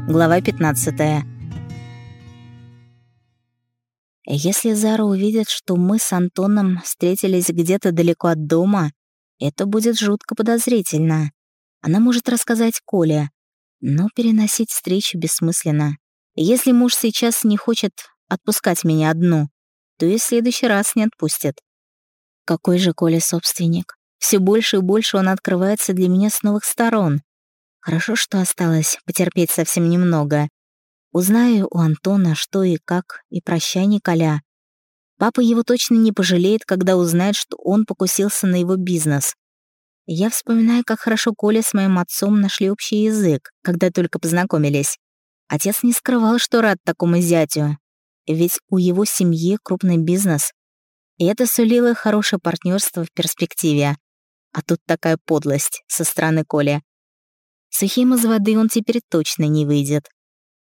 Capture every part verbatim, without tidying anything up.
Глава пятнадцатая. Если Зара увидит, что мы с Антоном встретились где-то далеко от дома, это будет жутко подозрительно. Она может рассказать Коле, но переносить встречу бессмысленно. Если муж сейчас не хочет отпускать меня одну, то и в следующий раз не отпустит. Какой же Коля собственник? Все больше и больше он открывается для меня с новых сторон. Хорошо, что осталось потерпеть совсем немного. Узнаю у Антона, что и как, и прощай, Николя. Папа его точно не пожалеет, когда узнает, что он покусился на его бизнес. Я вспоминаю, как хорошо Коля с моим отцом нашли общий язык, когда только познакомились. Отец не скрывал, что рад такому зятю, ведь у его семьи крупный бизнес. И это сулило хорошее партнерство в перспективе. А тут такая подлость со стороны Коли. Сухим из воды он теперь точно не выйдет.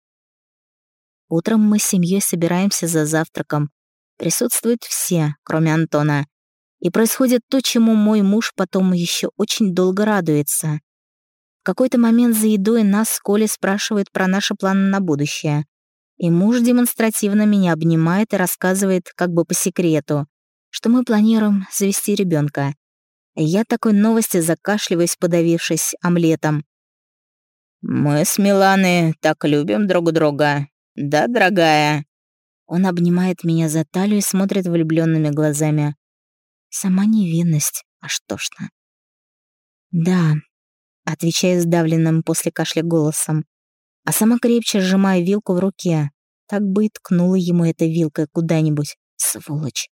Утром мы с семьей собираемся за завтраком. Присутствуют все, кроме Антона. И происходит то, чему мой муж потом еще очень долго радуется. В какой-то момент за едой нас с Колей спрашивают про наши планы на будущее. И муж демонстративно меня обнимает и рассказывает, как бы по секрету, что мы планируем завести ребенка. Я такой новости закашливаюсь, подавившись омлетом. «Мы с Миланой так любим друг друга. Да, дорогая?» Он обнимает меня за талию и смотрит влюбленными глазами. Сама невинность, аж тошно. «Да», — отвечаю сдавленным после кашля голосом, а сама крепче сжимаю вилку в руке. Так бы и ткнула ему этой вилкой куда-нибудь, сволочь.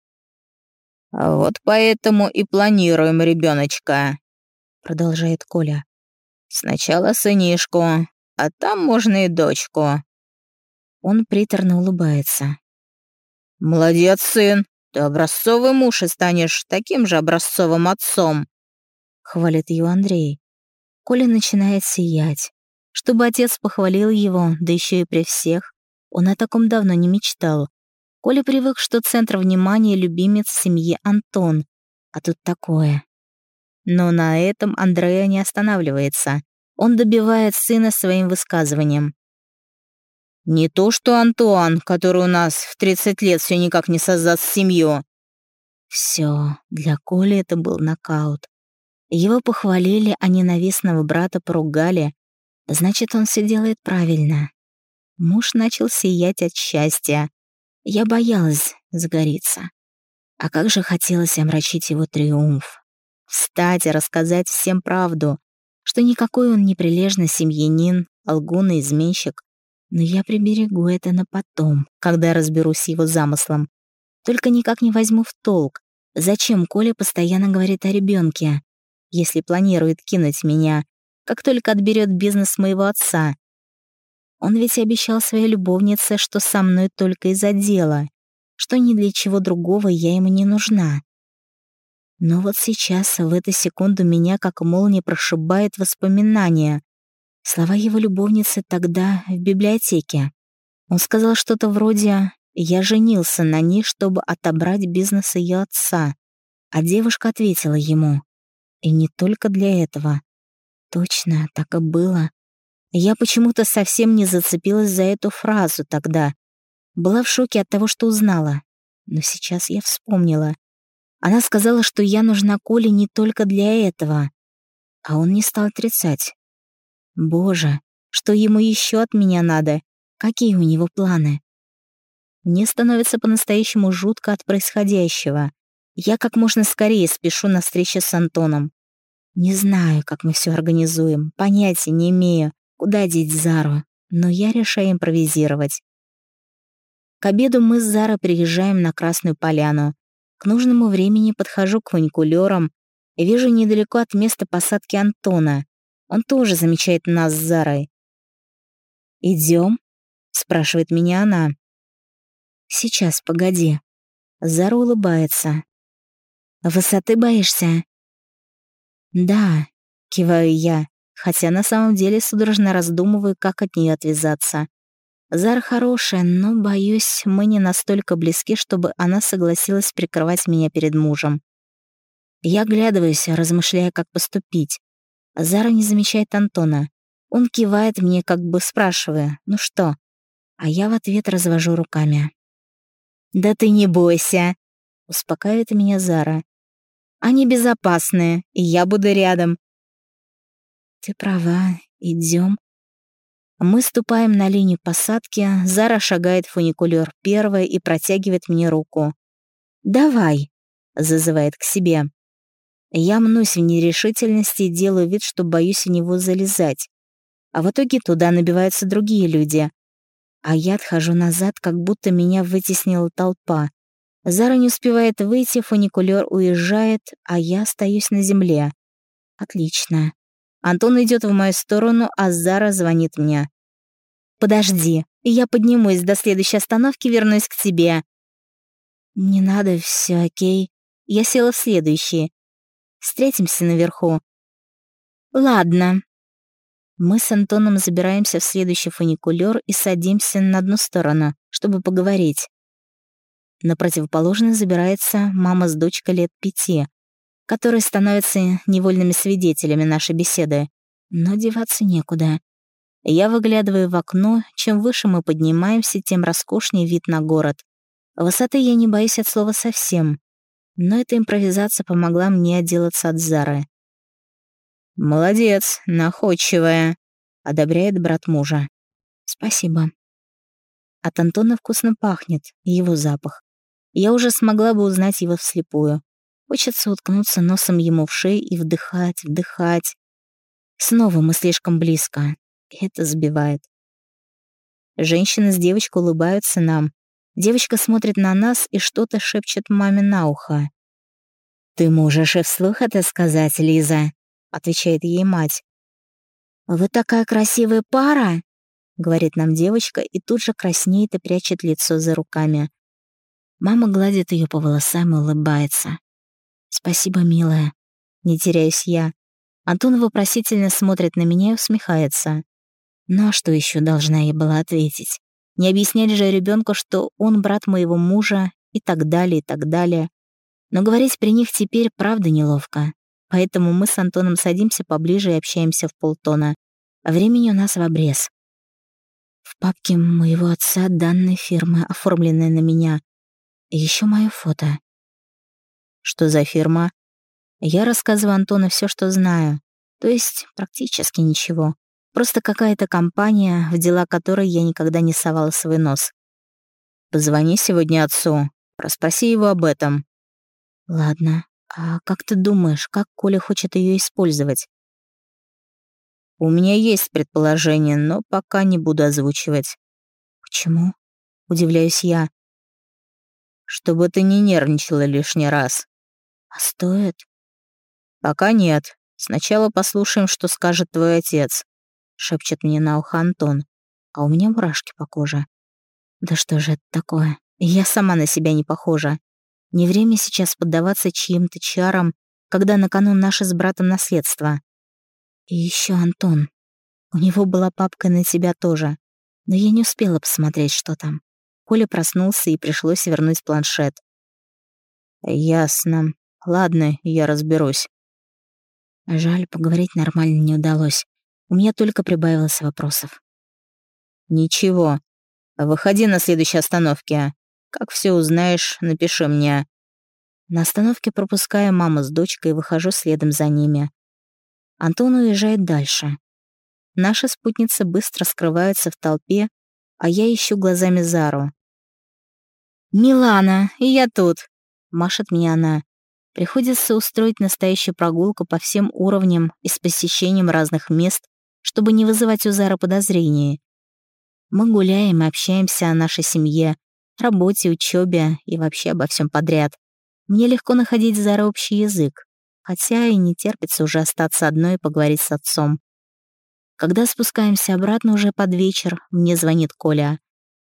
«Вот поэтому и планируем ребеночка», — продолжает Коля. «Сначала сынишку, а там можно и дочку». Он приторно улыбается. «Молодец, сын, ты образцовый муж и станешь таким же образцовым отцом», — хвалит его Андрей. Коля начинает сиять. Чтобы отец похвалил его, да еще и при всех, он о таком давно не мечтал. Коля привык, что центр внимания и любимец семьи Антон, а тут такое. Но на этом Андреа не останавливается. Он добивает сына своим высказыванием. «Не то что Антуан, который у нас в тридцать лет все никак не создаст семью». Все, для Коли это был нокаут. Его похвалили, а ненавистного брата поругали. Значит, он все делает правильно. Муж начал сиять от счастья. Я боялась загореться. А как же хотелось омрачить его триумф. Встать и рассказать всем правду, что никакой он не прилежный семьянин, лгун и изменщик. Но я приберегу это на потом, когда разберусь с его замыслом. Только никак не возьму в толк, зачем Коля постоянно говорит о ребенке, если планирует кинуть меня, как только отберет бизнес моего отца. Он ведь обещал своей любовнице, что со мной только из-за дела, что ни для чего другого я ему не нужна. Но вот сейчас, в эту секунду, меня как молния прошибает воспоминания. Слова его любовницы тогда в библиотеке. Он сказал что-то вроде «я женился на ней, чтобы отобрать бизнес ее отца». А девушка ответила ему «и не только для этого». Точно, так и было. Я почему-то совсем не зацепилась за эту фразу тогда. Была в шоке от того, что узнала. Но сейчас я вспомнила. Она сказала, что я нужна Коле не только для этого. А он не стал отрицать. Боже, что ему еще от меня надо? Какие у него планы? Мне становится по-настоящему жутко от происходящего. Я как можно скорее спешу на встречу с Антоном. Не знаю, как мы все организуем, понятия не имею, куда деть Зару, но я решаю импровизировать. К обеду мы с Зарой приезжаем на Красную Поляну. К нужному времени подхожу к фуникулёрам и вижу недалеко от места посадки Антона. Он тоже замечает нас с Зарой. «Идём?» — спрашивает меня она. «Сейчас, погоди». Зара улыбается. «Высоты боишься?» «Да», — киваю я, хотя на самом деле судорожно раздумываю, как от нее отвязаться. Зара хорошая, но, боюсь, мы не настолько близки, чтобы она согласилась прикрывать меня перед мужем. Я оглядываюсь, размышляя, как поступить. Зара не замечает Антона. Он кивает мне, как бы спрашивая: «Ну что?» А я в ответ развожу руками. «Да ты не бойся», — успокаивает меня Зара. «Они безопасные, и я буду рядом». «Ты права, идем». Мы ступаем на линию посадки, Зара шагает в фуникулер первая и протягивает мне руку. «Давай», — зазывает к себе. Я мнусь в нерешительности и делаю вид, что боюсь в него залезать. А в итоге туда набиваются другие люди. А я отхожу назад, как будто меня вытеснила толпа. Зара не успевает выйти, фуникулер уезжает, а я остаюсь на земле. Отлично. Антон идет в мою сторону, а Зара звонит мне. «Подожди, я поднимусь до следующей остановки, вернусь к тебе». «Не надо, все окей. Я села в следующий. Встретимся наверху». «Ладно». Мы с Антоном забираемся в следующий фуникулер и садимся на одну сторону, чтобы поговорить. На противоположную забирается мама с дочкой лет пяти, которые становятся невольными свидетелями нашей беседы. Но деваться некуда. Я выглядываю в окно, чем выше мы поднимаемся, тем роскошнее вид на город. Высоты я не боюсь от слова совсем, но эта импровизация помогла мне отделаться от Зары. «Молодец, находчивая», — одобряет брат мужа. «Спасибо». От Антона вкусно пахнет, его запах. Я уже смогла бы узнать его вслепую. Хочется уткнуться носом ему в шею и вдыхать, вдыхать. Снова мы слишком близко. Это сбивает. Женщина с девочкой улыбаются нам. Девочка смотрит на нас и что-то шепчет маме на ухо. «Ты можешь и вслух это сказать, Лиза», — отвечает ей мать. «Вы такая красивая пара», — говорит нам девочка и тут же краснеет и прячет лицо за руками. Мама гладит ее по волосам и улыбается. «Спасибо, милая». Не теряюсь я. Антон вопросительно смотрит на меня и усмехается. Ну а что еще должна я была ответить? Не объяснять же ребенку, что он брат моего мужа и так далее, и так далее. Но говорить при них теперь правда неловко. Поэтому мы с Антоном садимся поближе и общаемся в полтона. А времени у нас в обрез. В папке моего отца данные фирмы, оформленные на меня. И еще мое фото. Что за фирма? Я рассказываю Антону все, что знаю. То есть практически ничего. Просто какая-то компания, в дела которой я никогда не совала свой нос. Позвони сегодня отцу, расспроси его об этом. Ладно. А как ты думаешь, как Коля хочет ее использовать? У меня есть предположение, но пока не буду озвучивать. Почему? Удивляюсь я. Чтобы ты не нервничала лишний раз. А стоит? Пока нет. Сначала послушаем, что скажет твой отец. Шепчет мне на ухо Антон, а у меня мурашки по коже. Да что же это такое? Я сама на себя не похожа. Не время сейчас поддаваться чьим-то чарам, когда на кону наше с братом наследство. И еще Антон. У него была папка на тебя тоже, но я не успела посмотреть, что там. Коля проснулся, и пришлось вернуть планшет. Ясно. Ладно, я разберусь. Жаль, поговорить нормально не удалось. У меня только прибавилось вопросов. Ничего. Выходи на следующей остановке. Как все узнаешь, напиши мне. На остановке пропускаю маму с дочкой и выхожу следом за ними. Антон уезжает дальше. Наши спутницы быстро скрываются в толпе, а я ищу глазами Зару. «Милана, и я тут!» — машет мне она. Приходится устроить настоящую прогулку по всем уровням и с посещением разных мест, чтобы не вызывать у Зары подозрений. Мы гуляем и общаемся о нашей семье, работе, учебе и вообще обо всем подряд. Мне легко находить с Зарой общий язык, хотя и не терпится уже остаться одной и поговорить с отцом. Когда спускаемся обратно уже под вечер, мне звонит Коля.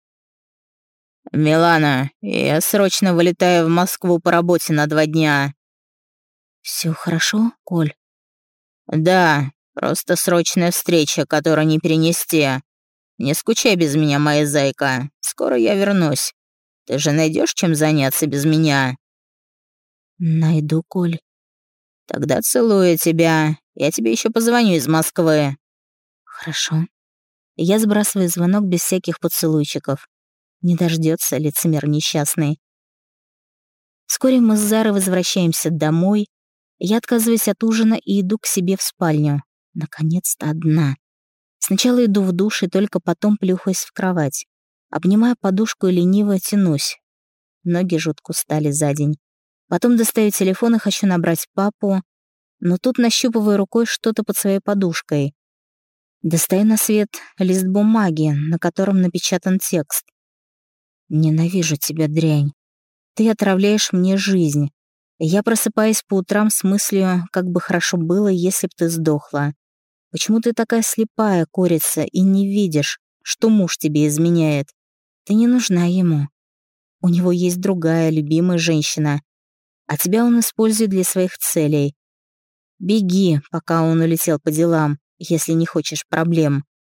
«Милана, я срочно вылетаю в Москву по работе на два дня». «Всё хорошо, Коль?» «Да, просто срочная встреча, которую не перенести. Не скучай без меня, моя зайка. Скоро я вернусь. Ты же найдешь чем заняться без меня?» «Найду, Коль». «Тогда целую тебя. Я тебе еще позвоню из Москвы». Хорошо. Я сбрасываю звонок без всяких поцелуйчиков. Не дождется лицемер несчастный. Вскоре мы с Зарой возвращаемся домой. Я отказываюсь от ужина и иду к себе в спальню. Наконец-то одна. Сначала иду в душ и только потом плюхаюсь в кровать. Обнимаю подушку и лениво тянусь. Ноги жутко устали за день. Потом достаю телефон и хочу набрать папу, но тут нащупываю рукой что-то под своей подушкой. Достаю на свет лист бумаги, на котором напечатан текст. «Ненавижу тебя, дрянь. Ты отравляешь мне жизнь. Я просыпаюсь по утрам с мыслью, как бы хорошо было, если б ты сдохла. Почему ты такая слепая, курица, и не видишь, что муж тебе изменяет? Ты не нужна ему. У него есть другая, любимая женщина, а тебя он использует для своих целей. Беги, пока он улетел по делам, если не хочешь проблем.